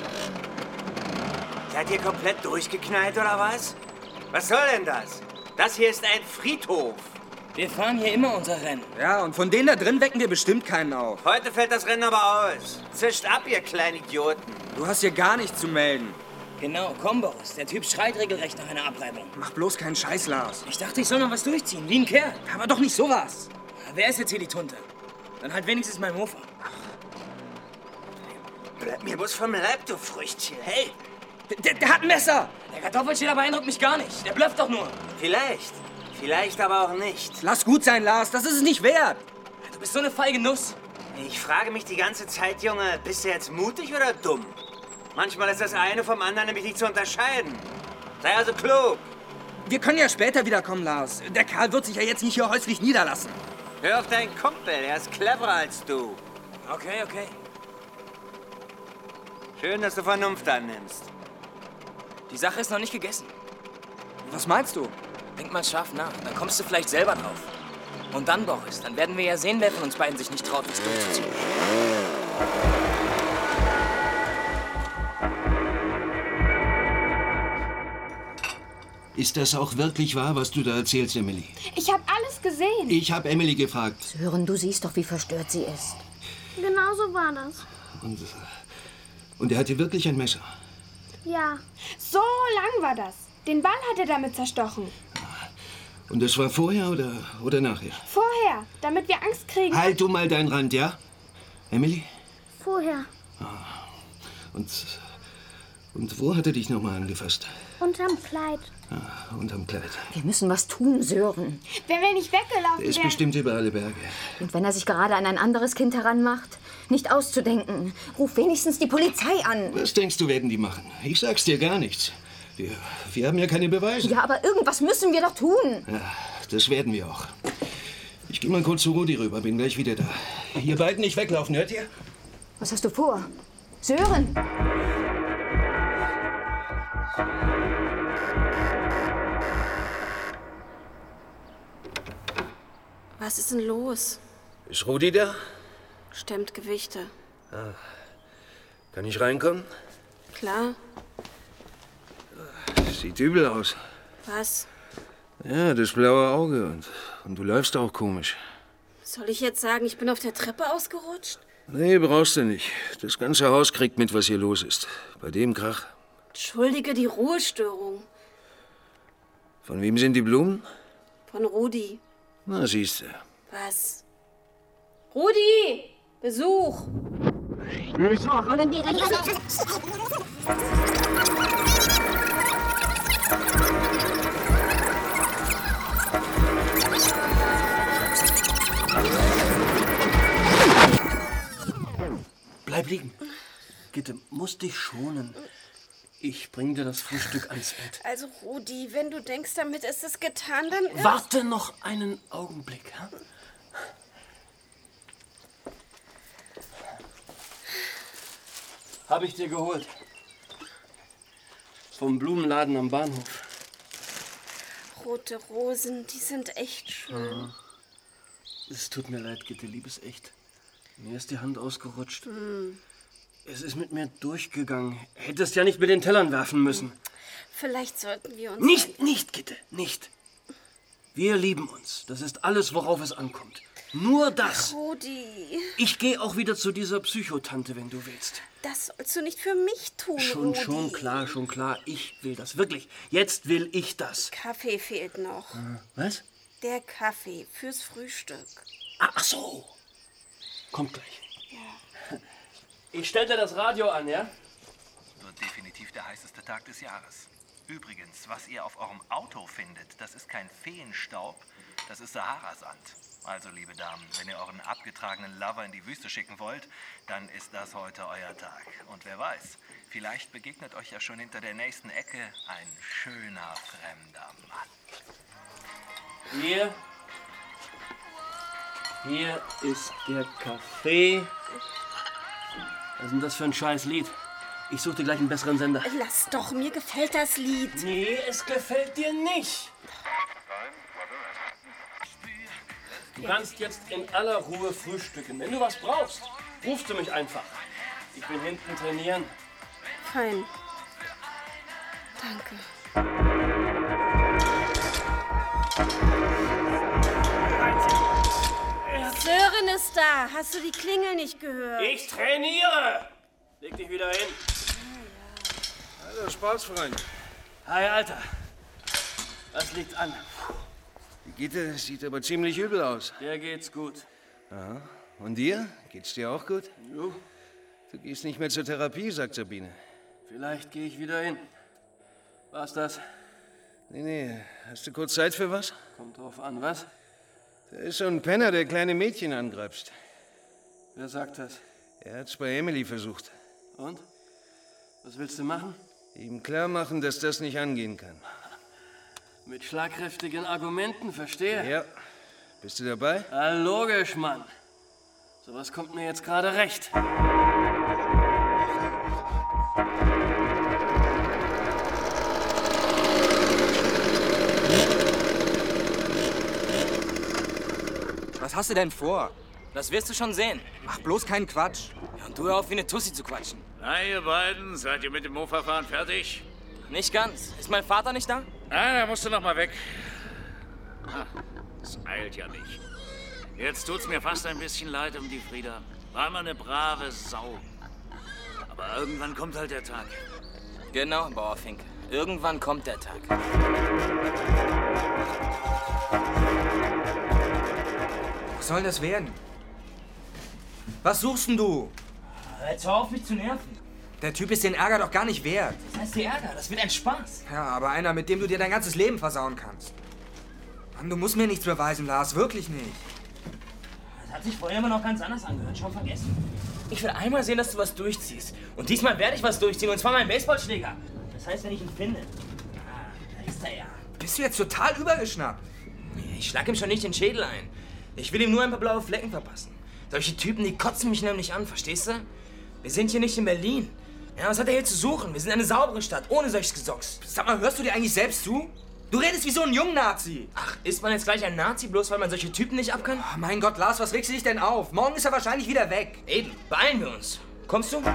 [SPEAKER 10] Seid ihr komplett durchgeknallt, oder was? Was soll denn das? Das hier ist ein Friedhof.
[SPEAKER 19] Wir fahren hier immer unser Rennen.
[SPEAKER 20] Ja, und von denen da drin wecken wir bestimmt keinen auf.
[SPEAKER 10] Heute fällt das Rennen aber aus. Zischt ab, ihr kleinen Idioten.
[SPEAKER 20] Du hast hier gar nichts zu melden.
[SPEAKER 19] Genau, komm, Boris. Der Typ schreit regelrecht nach einer Abreibung.
[SPEAKER 20] Mach bloß keinen Scheiß, Lars.
[SPEAKER 19] Ich dachte, ich soll noch was durchziehen, wie ein Kerl.
[SPEAKER 20] Aber doch nicht sowas.
[SPEAKER 19] Wer ist jetzt hier die Tunte? Dann halt wenigstens mein Mofa.
[SPEAKER 10] Bleib mir bloß vom Leib, du Früchtchen. Hey!
[SPEAKER 20] Der hat ein Messer!
[SPEAKER 19] Der Kartoffelschäler beeindruckt mich gar nicht. Der blufft doch nur.
[SPEAKER 10] Vielleicht aber auch nicht.
[SPEAKER 20] Lass gut sein, Lars. Das ist es nicht wert.
[SPEAKER 19] Du bist so eine feige Nuss.
[SPEAKER 10] Ich frage mich die ganze Zeit, Junge, bist du jetzt mutig oder dumm? Manchmal ist das eine vom anderen nämlich nicht zu unterscheiden. Sei also klug.
[SPEAKER 20] Wir können ja später wiederkommen, Lars. Der Kerl wird sich ja jetzt nicht hier häuslich niederlassen.
[SPEAKER 10] Hör auf deinen Kumpel, er ist cleverer als du.
[SPEAKER 19] Okay.
[SPEAKER 10] Schön, dass du Vernunft annimmst.
[SPEAKER 19] Die Sache ist noch nicht gegessen.
[SPEAKER 20] Was meinst du?
[SPEAKER 19] Denk mal scharf nach, dann kommst du vielleicht selber drauf. Und dann, Boris, dann werden wir ja sehen, wer von uns beiden sich nicht traut, das durchzuziehen.
[SPEAKER 5] Ist das auch wirklich wahr, was du da erzählst, Emily?
[SPEAKER 16] Ich habe alles gesehen.
[SPEAKER 5] Ich habe Emily gefragt.
[SPEAKER 8] Sören, du siehst doch, wie verstört sie ist.
[SPEAKER 9] Genau so war das.
[SPEAKER 5] Und er hatte wirklich ein Messer?
[SPEAKER 16] Ja. So lang war das. Den Ball hat er damit zerstochen.
[SPEAKER 5] Und das war vorher oder nachher?
[SPEAKER 16] Vorher, damit wir Angst kriegen.
[SPEAKER 5] Halt du mal deinen Rand, ja? Emily?
[SPEAKER 9] Vorher.
[SPEAKER 5] Und Und wo hat er dich nochmal angefasst?
[SPEAKER 9] Unterm Kleid.
[SPEAKER 5] Ah, unterm Kleid.
[SPEAKER 8] Wir müssen was tun, Sören.
[SPEAKER 9] Wenn wir nicht weggelaufen
[SPEAKER 5] Er ist
[SPEAKER 9] wären.
[SPEAKER 5] bestimmt über alle Berge.
[SPEAKER 8] Und wenn er sich gerade an ein anderes Kind heranmacht? Nicht auszudenken. Ruf wenigstens die Polizei an.
[SPEAKER 5] Was denkst du, werden die machen? Ich sag's dir gar nichts. Wir haben ja keine Beweise.
[SPEAKER 8] Ja, aber irgendwas müssen wir doch tun.
[SPEAKER 5] Ja, das werden wir auch. Ich gehe mal kurz zu Rudi rüber, bin gleich wieder da. Ihr beiden nicht weglaufen, hört ihr?
[SPEAKER 8] Was hast du vor? Sören!
[SPEAKER 17] Was ist denn los?
[SPEAKER 5] Ist Rudi da?
[SPEAKER 17] Stemmt Gewichte.
[SPEAKER 5] Ah. Kann ich reinkommen?
[SPEAKER 17] Klar.
[SPEAKER 5] Sieht übel aus.
[SPEAKER 17] Was?
[SPEAKER 5] Ja, das blaue Auge und du läufst auch komisch.
[SPEAKER 17] Soll ich jetzt sagen, ich bin auf der Treppe ausgerutscht?
[SPEAKER 5] Nee, brauchst du nicht. Das ganze Haus kriegt mit, was hier los ist. Bei dem Krach.
[SPEAKER 17] Entschuldige die Ruhestörung.
[SPEAKER 5] Von wem sind die Blumen?
[SPEAKER 17] Von Rudi.
[SPEAKER 5] Na, siehst du.
[SPEAKER 17] Was? Rudi! Besuch!
[SPEAKER 4] Bleib liegen. Gitte, musst dich schonen. Ich bring dir das Frühstück ans Bett.
[SPEAKER 17] Also, Rudi, wenn du denkst, damit ist es getan, dann...
[SPEAKER 4] Warte noch einen Augenblick. Ja? Hab ich dir geholt. Vom Blumenladen am Bahnhof.
[SPEAKER 17] Rote Rosen, die sind echt schön.
[SPEAKER 4] Ja. Es tut mir leid, Gitte, liebes Echt. Mir ist die Hand ausgerutscht. Es ist mit mir durchgegangen. Hättest ja nicht mit den Tellern werfen müssen.
[SPEAKER 17] Vielleicht sollten wir uns...
[SPEAKER 4] Nicht, Gitte, nicht. Wir lieben uns. Das ist alles, worauf es ankommt. Nur das.
[SPEAKER 17] Rudi.
[SPEAKER 4] Ich gehe auch wieder zu dieser Psychotante, wenn du willst.
[SPEAKER 17] Das sollst du nicht für mich tun, Rudi.
[SPEAKER 4] Schon klar. Ich will das, wirklich. Jetzt will ich das.
[SPEAKER 17] Kaffee fehlt noch.
[SPEAKER 4] Was?
[SPEAKER 17] Der Kaffee fürs Frühstück.
[SPEAKER 4] Ach so. Kommt gleich. Ja. Ich stell dir das Radio an, ja?
[SPEAKER 7] Wird definitiv der heißeste Tag des Jahres. Übrigens, was ihr auf eurem Auto findet, das ist kein Feenstaub, das ist Saharasand. Also, liebe Damen, wenn ihr euren abgetragenen Lover in die Wüste schicken wollt, dann ist das heute euer Tag. Und wer weiß, vielleicht begegnet euch ja schon hinter der nächsten Ecke ein schöner fremder Mann.
[SPEAKER 4] Hier ist der Kaffee. Was ist denn das für ein scheiß Lied? Ich suche dir gleich einen besseren Sender.
[SPEAKER 17] Lass doch, mir gefällt das Lied.
[SPEAKER 4] Nee, es gefällt dir nicht. Du kannst jetzt in aller Ruhe frühstücken. Wenn du was brauchst, rufst du mich einfach. Ich bin hinten trainieren.
[SPEAKER 17] Fein. Danke. Sören ist da. Hast du die Klingel nicht gehört?
[SPEAKER 4] Ich trainiere. Leg dich wieder hin.
[SPEAKER 5] Hallo, Sportsfreund.
[SPEAKER 4] Hi, Alter. Was liegt an?
[SPEAKER 5] Die Gitte sieht aber ziemlich übel aus.
[SPEAKER 4] Der geht's gut.
[SPEAKER 5] Aha. Und dir? Geht's dir auch gut?
[SPEAKER 4] Jo.
[SPEAKER 5] Du gehst nicht mehr zur Therapie, sagt Sabine.
[SPEAKER 4] Vielleicht gehe ich wieder hin. War's das?
[SPEAKER 5] Nee. Hast du kurz Zeit für was?
[SPEAKER 4] Kommt drauf an, was?
[SPEAKER 5] Da ist so ein Penner, der kleine Mädchen angreifst.
[SPEAKER 4] Wer sagt das?
[SPEAKER 5] Er hat's bei Emily versucht.
[SPEAKER 4] Und? Was willst du machen?
[SPEAKER 5] Ihm klar machen, dass das nicht angehen kann.
[SPEAKER 4] Mit schlagkräftigen Argumenten, verstehe.
[SPEAKER 5] Ja. Bist du dabei?
[SPEAKER 4] Ja, logisch, Mann. Sowas kommt mir jetzt gerade recht.
[SPEAKER 20] Was hast du denn vor? Das wirst du schon sehen. Mach bloß keinen Quatsch. Ja, und du hör auf, wie eine Tussi zu quatschen.
[SPEAKER 11] Na, ihr beiden, seid ihr mit dem Mofa-Fahren fertig?
[SPEAKER 20] Nicht ganz. Ist mein Vater nicht da?
[SPEAKER 11] Ah, da musst du noch mal weg. Es eilt ja nicht. Jetzt tut's mir fast ein bisschen leid um die Frieda. War immer eine brave Sau. Aber irgendwann kommt halt der Tag.
[SPEAKER 20] Genau, Bauer Fink. Irgendwann kommt der Tag. Was soll das werden? Was suchst denn du?
[SPEAKER 21] Jetzt hör auf, mich zu nerven.
[SPEAKER 20] Der Typ ist den Ärger doch gar nicht wert.
[SPEAKER 19] Das heißt, der Ärger, das wird ein Spaß.
[SPEAKER 20] Ja, aber einer, mit dem du dir dein ganzes Leben versauen kannst. Mann, du musst mir nichts beweisen, Lars. Wirklich nicht.
[SPEAKER 19] Das hat sich vorher immer noch ganz anders angehört. Schon vergessen. Ich will einmal sehen, dass du was durchziehst. Und diesmal werde ich was durchziehen. Und zwar meinen Baseballschläger. Das heißt, wenn ich ihn finde. Da ist er ja.
[SPEAKER 20] Bist du jetzt total übergeschnappt?
[SPEAKER 19] Ich schlag ihm schon nicht den Schädel ein. Ich will ihm nur ein paar blaue Flecken verpassen. Solche Typen, die kotzen mich nämlich an, verstehst du? Wir sind hier nicht in Berlin. Ja, was hat er hier zu suchen? Wir sind eine saubere Stadt, ohne solches Gesocks.
[SPEAKER 20] Sag mal, hörst du dir eigentlich selbst zu? Du redest wie so ein Jungnazi.
[SPEAKER 19] Ach, ist man jetzt gleich ein Nazi, bloß weil man solche Typen nicht ab kann?
[SPEAKER 20] Oh, mein Gott, Lars, was regst du dich denn auf? Morgen ist er wahrscheinlich wieder weg.
[SPEAKER 19] Eben, beeilen wir uns. Kommst du?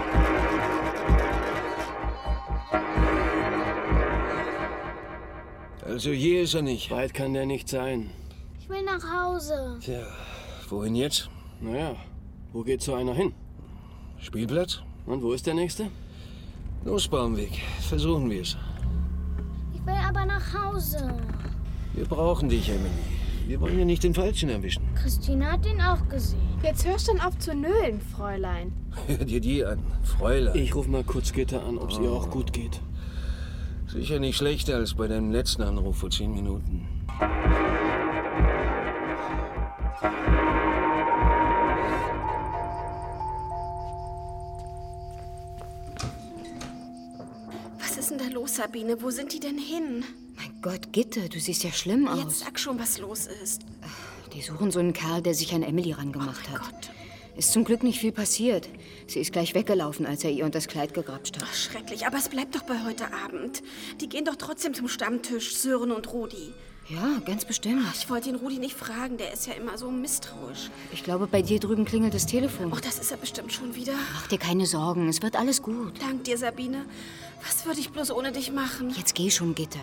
[SPEAKER 3] Also hier ist er nicht.
[SPEAKER 4] Weit kann der nicht sein.
[SPEAKER 9] Ich will nach Hause.
[SPEAKER 3] Tja, wohin jetzt?
[SPEAKER 4] Naja, wo geht so einer hin?
[SPEAKER 3] Spielplatz?
[SPEAKER 4] Und wo ist der nächste?
[SPEAKER 3] Nussbaumweg. Versuchen wir es.
[SPEAKER 9] Ich will aber nach Hause.
[SPEAKER 3] Wir brauchen dich, Emily. Wir wollen ja nicht den Falschen erwischen.
[SPEAKER 9] Christina hat ihn auch gesehen.
[SPEAKER 16] Jetzt hörst du dann auf zu nölen, Fräulein.
[SPEAKER 3] Hör dir die an, Fräulein.
[SPEAKER 4] Ich ruf mal kurz Gitter an, ob es ihr auch gut geht.
[SPEAKER 3] Sicher nicht schlechter als bei deinem letzten Anruf vor 10 Minuten.
[SPEAKER 16] Was ist denn da los, Sabine? Wo sind die denn hin?
[SPEAKER 8] Mein Gott, Gitte, du siehst ja schlimm aus.
[SPEAKER 16] Jetzt sag schon, was los ist.
[SPEAKER 8] Die suchen so einen Kerl, der sich an Emily rangemacht hat. Gott. Ist zum Glück nicht viel passiert. Sie ist gleich weggelaufen, als er ihr unter das Kleid gegrapscht hat.
[SPEAKER 16] Ach, schrecklich. Aber es bleibt doch bei heute Abend. Die gehen doch trotzdem zum Stammtisch, Sören und Rudi.
[SPEAKER 8] Ja, ganz bestimmt.
[SPEAKER 16] Ach, ich wollte den Rudi nicht fragen. Der ist ja immer so misstrauisch.
[SPEAKER 8] Ich glaube, bei dir drüben klingelt das Telefon.
[SPEAKER 16] Ach, das ist er bestimmt schon wieder.
[SPEAKER 8] Mach dir keine Sorgen. Es wird alles gut.
[SPEAKER 16] Dank dir, Sabine. Was würde ich bloß ohne dich machen?
[SPEAKER 8] Jetzt geh schon, Gitte.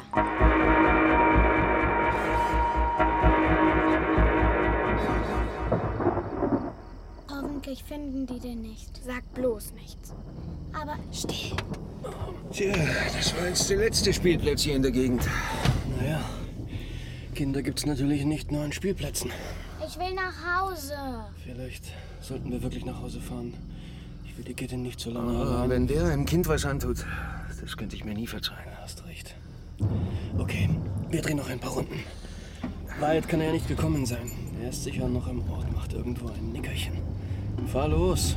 [SPEAKER 9] Hoffentlich finden die den nicht.
[SPEAKER 16] Sag bloß nichts.
[SPEAKER 9] Aber still.
[SPEAKER 3] Tja, das war jetzt der letzte Spielplatz hier in der Gegend.
[SPEAKER 4] Naja, Kinder gibt's natürlich nicht nur an Spielplätzen.
[SPEAKER 9] Ich will nach Hause.
[SPEAKER 4] Vielleicht sollten wir wirklich nach Hause fahren. Ich will die Gitte nicht so lange
[SPEAKER 3] allein. Wenn der einem Kind was antut, das könnte ich mir nie verzeihen.
[SPEAKER 4] Hast recht. Okay, wir drehen noch ein paar Runden. Weit kann er ja nicht gekommen sein. Er ist sicher noch im Ort, macht irgendwo ein Nickerchen. Fahr los.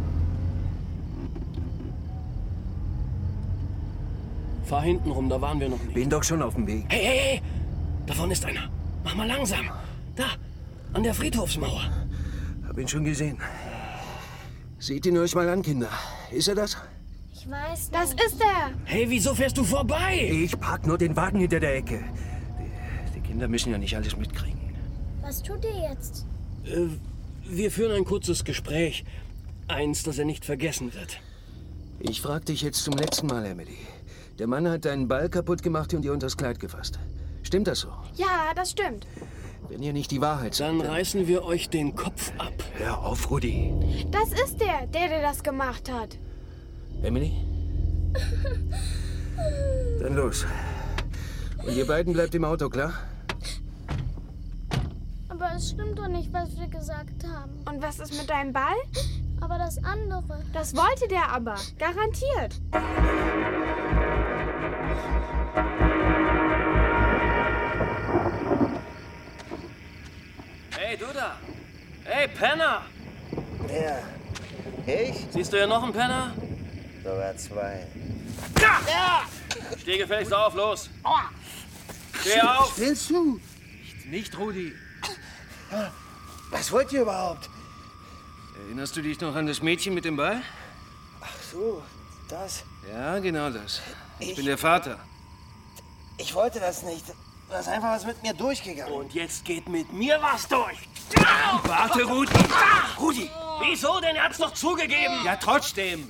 [SPEAKER 4] Fahr hinten rum, da waren wir noch nicht.
[SPEAKER 3] Bin doch schon auf dem Weg.
[SPEAKER 4] Hey, hey, hey! Da vorne ist einer. Mach mal langsam. Da, an der Friedhofsmauer.
[SPEAKER 3] Hab ihn schon gesehen. Seht ihn euch mal an, Kinder. Ist er das?
[SPEAKER 9] Ich weiß nicht.
[SPEAKER 16] Das ist er!
[SPEAKER 4] Hey, wieso fährst du vorbei?
[SPEAKER 3] Ich park nur den Wagen hinter der Ecke. Die Kinder müssen ja nicht alles mitkriegen.
[SPEAKER 9] Was tut ihr jetzt?
[SPEAKER 4] Wir führen ein kurzes Gespräch. Eins, das er nicht vergessen wird.
[SPEAKER 3] Ich frag dich jetzt zum letzten Mal, Emily. Der Mann hat deinen Ball kaputt gemacht und dir unters Kleid gefasst. Stimmt das so?
[SPEAKER 16] Ja, das stimmt.
[SPEAKER 3] Wenn ihr nicht die Wahrheit sagt,
[SPEAKER 4] dann reißen wir euch den Kopf ab.
[SPEAKER 3] Hör auf, Rudi.
[SPEAKER 16] Das ist der das gemacht hat.
[SPEAKER 3] Emily? Dann los. Und ihr beiden bleibt im Auto, klar?
[SPEAKER 9] Aber es stimmt doch nicht, was wir gesagt haben.
[SPEAKER 16] Und was ist mit deinem Ball?
[SPEAKER 9] Aber das andere.
[SPEAKER 16] Das wollte der aber. Garantiert.
[SPEAKER 4] Hey, du da! Hey, Penner!
[SPEAKER 1] Wer? Ich?
[SPEAKER 4] Siehst du hier noch einen Penner?
[SPEAKER 1] Sogar zwei.
[SPEAKER 4] Ja! Steh gefälligst auf, los! Steh auf!
[SPEAKER 1] Willst du?
[SPEAKER 3] Nicht, Rudi.
[SPEAKER 1] Was wollt ihr überhaupt?
[SPEAKER 3] Erinnerst du dich noch an das Mädchen mit dem Ball?
[SPEAKER 1] Ach so, das.
[SPEAKER 3] Ja, genau das. Ich bin der Vater.
[SPEAKER 1] Ich wollte das nicht. Da ist einfach was mit mir durchgegangen.
[SPEAKER 4] Und jetzt geht mit mir was durch.
[SPEAKER 3] Warte, Rudi!
[SPEAKER 4] Rudi! Wieso denn? Er hat's doch zugegeben!
[SPEAKER 3] Ja, trotzdem!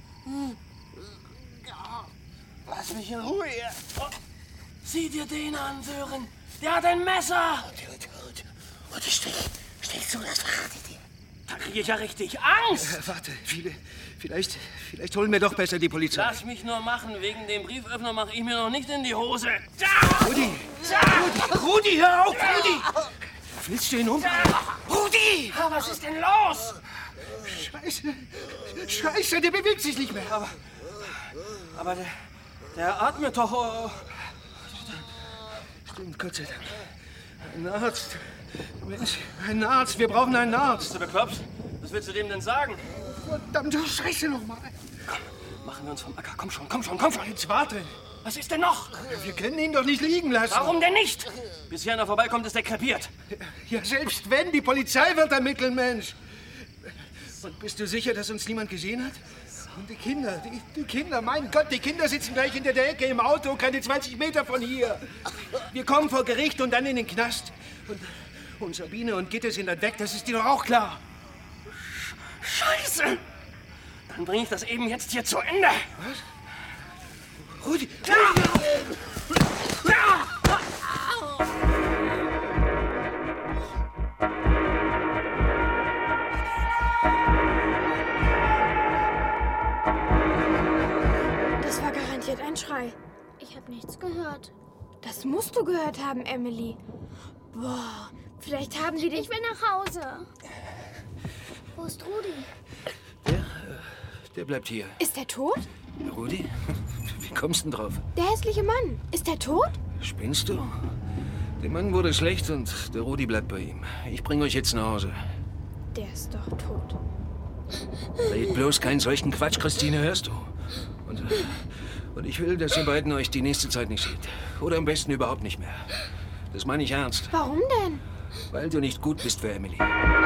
[SPEAKER 1] Lass mich in Ruhe hier.
[SPEAKER 4] Sieh dir den an, Sören! Der hat ein Messer!
[SPEAKER 1] Rudi, steh zu, das verrate ich dir.
[SPEAKER 4] Da kriege ich ja richtig Angst!
[SPEAKER 3] Warte, vielleicht holen wir doch besser die Polizei.
[SPEAKER 4] Lass mich nur machen. Wegen dem Brieföffner mache ich mir noch nicht in die Hose.
[SPEAKER 3] Rudi! Rudi, hör auf! Rudi! Willst du ihn umbringen?
[SPEAKER 4] Rudi! Was ist denn los?
[SPEAKER 3] Scheiße, der bewegt sich nicht mehr.
[SPEAKER 4] Aber der atmet doch. Stimmt, Gott sei Dank. Ein Arzt. Mensch, ein Arzt. Wir brauchen einen Arzt. Bist du bekloppt? Was willst du dem denn sagen?
[SPEAKER 13] Verdammte Scheiße nochmal.
[SPEAKER 4] Komm, machen wir uns vom Acker. Komm schon.
[SPEAKER 13] Jetzt warte.
[SPEAKER 4] Was ist denn noch?
[SPEAKER 13] Wir können ihn doch nicht liegen lassen.
[SPEAKER 4] Warum denn nicht? Bis hier einer vorbeikommt, ist er krepiert.
[SPEAKER 13] Ja, selbst wenn, die Polizei wird ermitteln, Mensch. Und bist du sicher, dass uns niemand gesehen hat? Und die Kinder, mein Gott, die Kinder sitzen gleich hinter der Ecke im Auto, keine 20 Meter von hier. Wir kommen vor Gericht und dann in den Knast. Und Sabine und Gitte sind dann weg, das ist dir doch auch klar.
[SPEAKER 4] Scheiße! Dann bringe ich das eben jetzt hier zu Ende.
[SPEAKER 13] Was? Rudi!
[SPEAKER 16] Das war garantiert ein Schrei.
[SPEAKER 9] Ich habe nichts gehört.
[SPEAKER 16] Das musst du gehört haben, Emily. Boah, vielleicht haben die dich...
[SPEAKER 9] Ich will nach Hause. Wo ist Rudi?
[SPEAKER 5] Der bleibt hier.
[SPEAKER 16] Ist der tot?
[SPEAKER 5] Rudi? Wie kommst du denn drauf?
[SPEAKER 16] Der hässliche Mann. Ist der tot?
[SPEAKER 5] Spinnst du? Dem Mann wurde schlecht und der Rudi bleibt bei ihm. Ich bringe euch jetzt nach Hause.
[SPEAKER 16] Der ist doch tot.
[SPEAKER 5] Red bloß keinen solchen Quatsch, Christine, hörst du? Und ich will, dass ihr beiden euch die nächste Zeit nicht seht. Oder am besten überhaupt nicht mehr. Das meine ich ernst.
[SPEAKER 16] Warum denn?
[SPEAKER 5] Weil du nicht gut bist für Emily.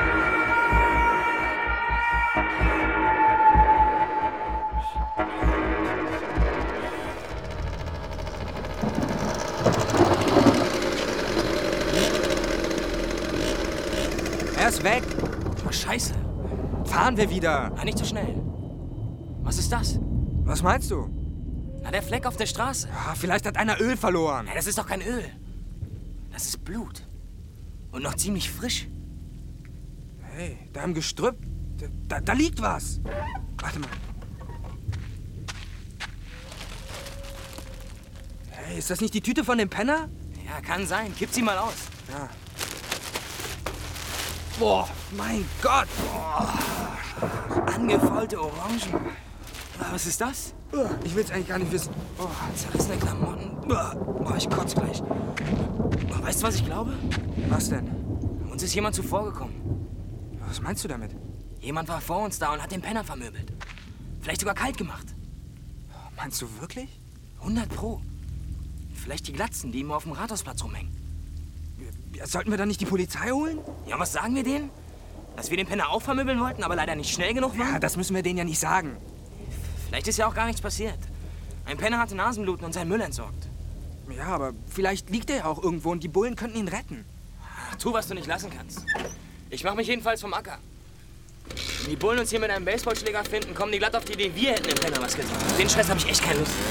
[SPEAKER 20] Er ist weg. Oh, Scheiße. Fahren wir wieder.
[SPEAKER 19] Ja, nicht so schnell. Was ist das?
[SPEAKER 20] Was meinst du?
[SPEAKER 19] Na, der Fleck auf der Straße.
[SPEAKER 20] Ja, vielleicht hat einer Öl verloren.
[SPEAKER 19] Ja, das ist doch kein Öl. Das ist Blut. Und noch ziemlich frisch.
[SPEAKER 20] Hey, da im Gestrüpp, da liegt was. Warte mal. Hey, ist das nicht die Tüte von dem Penner?
[SPEAKER 19] Ja, kann sein. Kipp sie mal aus.
[SPEAKER 20] Ja. Boah, mein Gott. Boah.
[SPEAKER 19] Angefaulte Orangen. Was ist das?
[SPEAKER 20] Ich will's eigentlich gar nicht wissen.
[SPEAKER 19] Oh, zerrissene Klamotten. Boah, ich kotze gleich. Weißt du, was ich glaube?
[SPEAKER 20] Was denn?
[SPEAKER 19] Uns ist jemand zuvorgekommen.
[SPEAKER 20] Was meinst du damit?
[SPEAKER 19] Jemand war vor uns da und hat den Penner vermöbelt. Vielleicht sogar kalt gemacht.
[SPEAKER 20] Meinst du wirklich?
[SPEAKER 19] 100 Pro. Vielleicht die Glatzen, die immer auf dem Rathausplatz rumhängen.
[SPEAKER 20] Ja, sollten wir dann nicht die Polizei holen?
[SPEAKER 19] Ja, was sagen wir denen? Dass wir den Penner auch vermöbeln wollten, aber leider nicht schnell genug waren?
[SPEAKER 20] Ja, das müssen wir denen ja nicht sagen.
[SPEAKER 19] Vielleicht ist ja auch gar nichts passiert. Ein Penner hatte Nasenbluten und seinen Müll entsorgt.
[SPEAKER 20] Ja, aber vielleicht liegt er ja auch irgendwo und die Bullen könnten ihn retten.
[SPEAKER 19] Ach, tu, was du nicht lassen kannst. Ich mache mich jedenfalls vom Acker. Wenn die Bullen uns hier mit einem Baseballschläger finden, kommen die glatt auf die Idee, wir hätten dem Penner was getan. Den Stress habe ich echt keine Lust.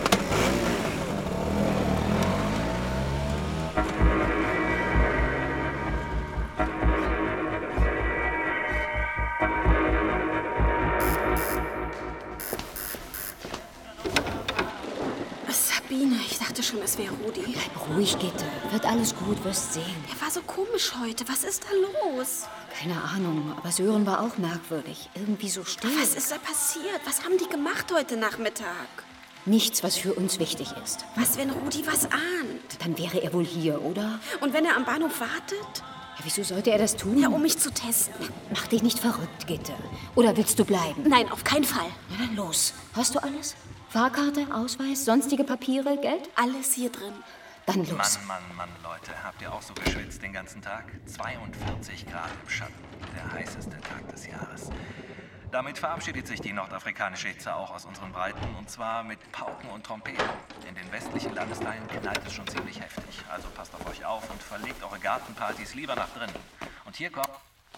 [SPEAKER 16] Sabine, ich dachte schon, es wäre Rudi.
[SPEAKER 8] Bleib ruhig, Gitte. Wird alles gut, wirst sehen.
[SPEAKER 16] Er war so komisch heute. Was ist da los?
[SPEAKER 8] Keine Ahnung, aber Sören war auch merkwürdig. Irgendwie so still.
[SPEAKER 16] Was ist da passiert? Was haben die gemacht heute Nachmittag?
[SPEAKER 8] Nichts, was für uns wichtig ist.
[SPEAKER 16] Was, wenn Rudi was ahnt?
[SPEAKER 8] Dann wäre er wohl hier, oder?
[SPEAKER 16] Und wenn er am Bahnhof wartet?
[SPEAKER 8] Ja, wieso sollte er das tun?
[SPEAKER 16] Ja, um mich zu testen.
[SPEAKER 8] Mach dich nicht verrückt, Gitte. Oder willst du bleiben?
[SPEAKER 16] Nein, auf keinen Fall.
[SPEAKER 8] Na dann los. Hast du alles? Fahrkarte, Ausweis, sonstige Papiere, Geld?
[SPEAKER 16] Alles hier drin.
[SPEAKER 8] Dann los.
[SPEAKER 7] Mann, Leute. Habt ihr auch so geschwitzt den ganzen Tag? 42 Grad im Schatten. Der heißeste Tag des Jahres. Damit verabschiedet sich die nordafrikanische Hitze auch aus unseren Breiten. Und zwar mit Pauken und Trompeten. In den westlichen Landesteilen knallt es schon ziemlich heftig. Also passt auf euch auf und verlegt eure Gartenpartys lieber nach drinnen. Und hier kommt...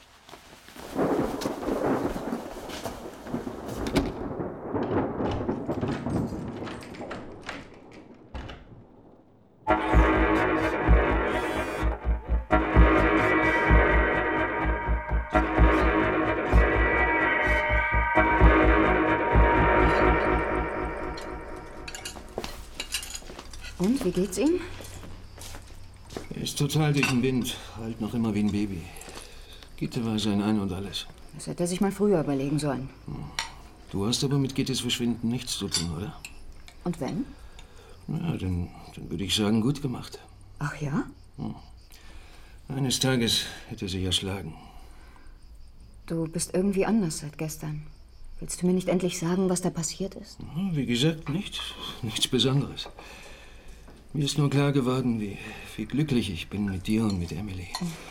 [SPEAKER 8] Und, wie geht's ihm?
[SPEAKER 5] Er ist total durch den Wind, halt noch immer wie ein Baby. Gitte war sein Ein und Alles.
[SPEAKER 8] Das hätte er sich mal früher überlegen sollen.
[SPEAKER 5] Du hast aber mit Gittes Verschwinden nichts zu tun, oder?
[SPEAKER 8] Und wenn?
[SPEAKER 5] Ja, dann würde ich sagen, gut gemacht.
[SPEAKER 8] Ach ja?
[SPEAKER 5] Eines Tages hätte sie erschlagen.
[SPEAKER 8] Du bist irgendwie anders seit gestern. Willst du mir nicht endlich sagen, was da passiert ist?
[SPEAKER 5] Wie gesagt, nichts Besonderes. Mir ist nur klar geworden, wie glücklich ich bin mit dir und mit Emily.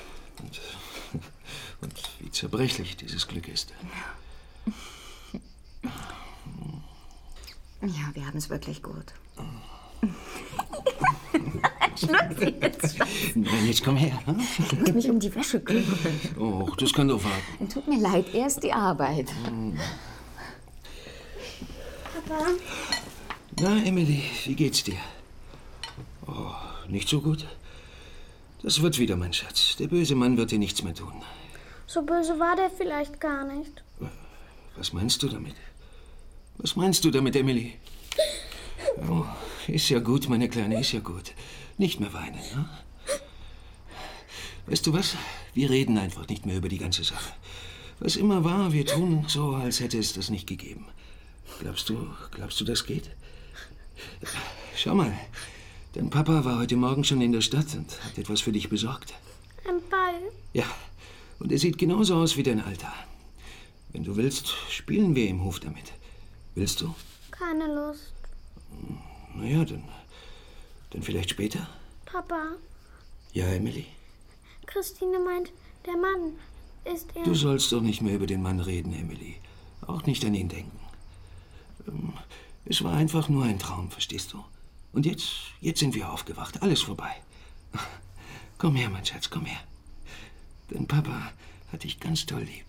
[SPEAKER 5] Und wie zerbrechlich dieses Glück ist.
[SPEAKER 8] Ja, wir haben es wirklich gut. Schluck sie jetzt.
[SPEAKER 5] Nein, jetzt komm her. Hm?
[SPEAKER 8] Ich muss mich um die Wäsche kümmern.
[SPEAKER 5] Oh, das kann doch warten.
[SPEAKER 8] Tut mir leid, erst die Arbeit.
[SPEAKER 9] Papa?
[SPEAKER 5] Na, Emily, wie geht's dir? Oh, nicht so gut? Das wird wieder, mein Schatz. Der böse Mann wird dir nichts mehr tun.
[SPEAKER 9] So böse war der vielleicht gar nicht.
[SPEAKER 5] Was meinst du damit? Was meinst du damit, Emily? Oh, ist ja gut, meine Kleine, ist ja gut. Nicht mehr weinen, ja? Weißt du was? Wir reden einfach nicht mehr über die ganze Sache. Was immer war, wir tun so, als hätte es das nicht gegeben. Glaubst du, das geht? Schau mal, dein Papa war heute Morgen schon in der Stadt und hat etwas für dich besorgt.
[SPEAKER 9] Ein Ball?
[SPEAKER 5] Ja, und er sieht genauso aus wie dein Alter. Wenn du willst, spielen wir im Hof damit. Willst du?
[SPEAKER 9] Keine Lust.
[SPEAKER 5] Na ja, dann vielleicht später?
[SPEAKER 9] Papa,
[SPEAKER 5] Ja, Emily?
[SPEAKER 9] Christine meint, der Mann, ist er...
[SPEAKER 5] Du sollst doch nicht mehr über den Mann reden, Emily. Auch nicht an ihn denken. Es war einfach nur ein Traum, verstehst du? Und jetzt sind wir aufgewacht. Alles vorbei. Komm her, mein Schatz, komm her. Dein Papa hat dich ganz toll lieb.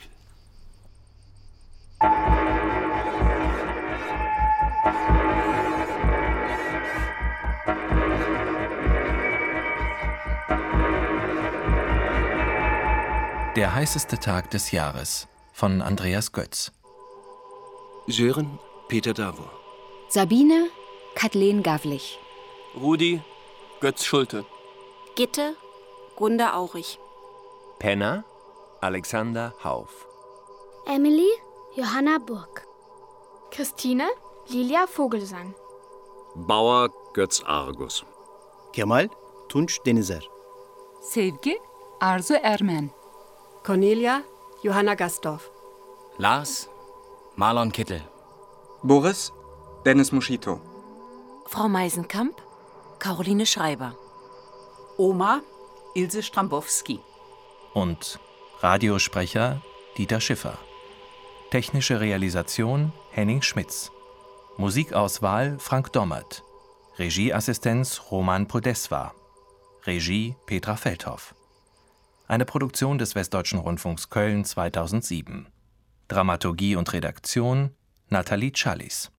[SPEAKER 6] Der heißeste Tag des Jahres von Andreas Götz.
[SPEAKER 5] Sören Peter Davor.
[SPEAKER 8] Sabine Kathleen Gavlich.
[SPEAKER 4] Rudi Götz Schulte.
[SPEAKER 15] Gitte Gunda Aurich.
[SPEAKER 21] Penner Alexander Hauf.
[SPEAKER 9] Emily Johanna Burg.
[SPEAKER 16] Christine Lilia Vogelsang.
[SPEAKER 11] Bauer Götz Argus.
[SPEAKER 22] Kemal Tunç Denizer.
[SPEAKER 14] Sevgi Arzu Ermen.
[SPEAKER 17] Cornelia Johanna Gastorf.
[SPEAKER 20] Lars Marlon Kittel. Boris Dennis Moschito.
[SPEAKER 15] Frau Meisenkamp Caroline Schreiber.
[SPEAKER 23] Oma Ilse Strambowski.
[SPEAKER 6] Und Radiosprecher Dieter Schiffer. Technische Realisation Henning Schmitz. Musikauswahl Frank Dommert. Regieassistenz Roman Podeswa. Regie Petra Feldhoff. Eine Produktion des Westdeutschen Rundfunks Köln 2007. Dramaturgie und Redaktion Nathalie Challis.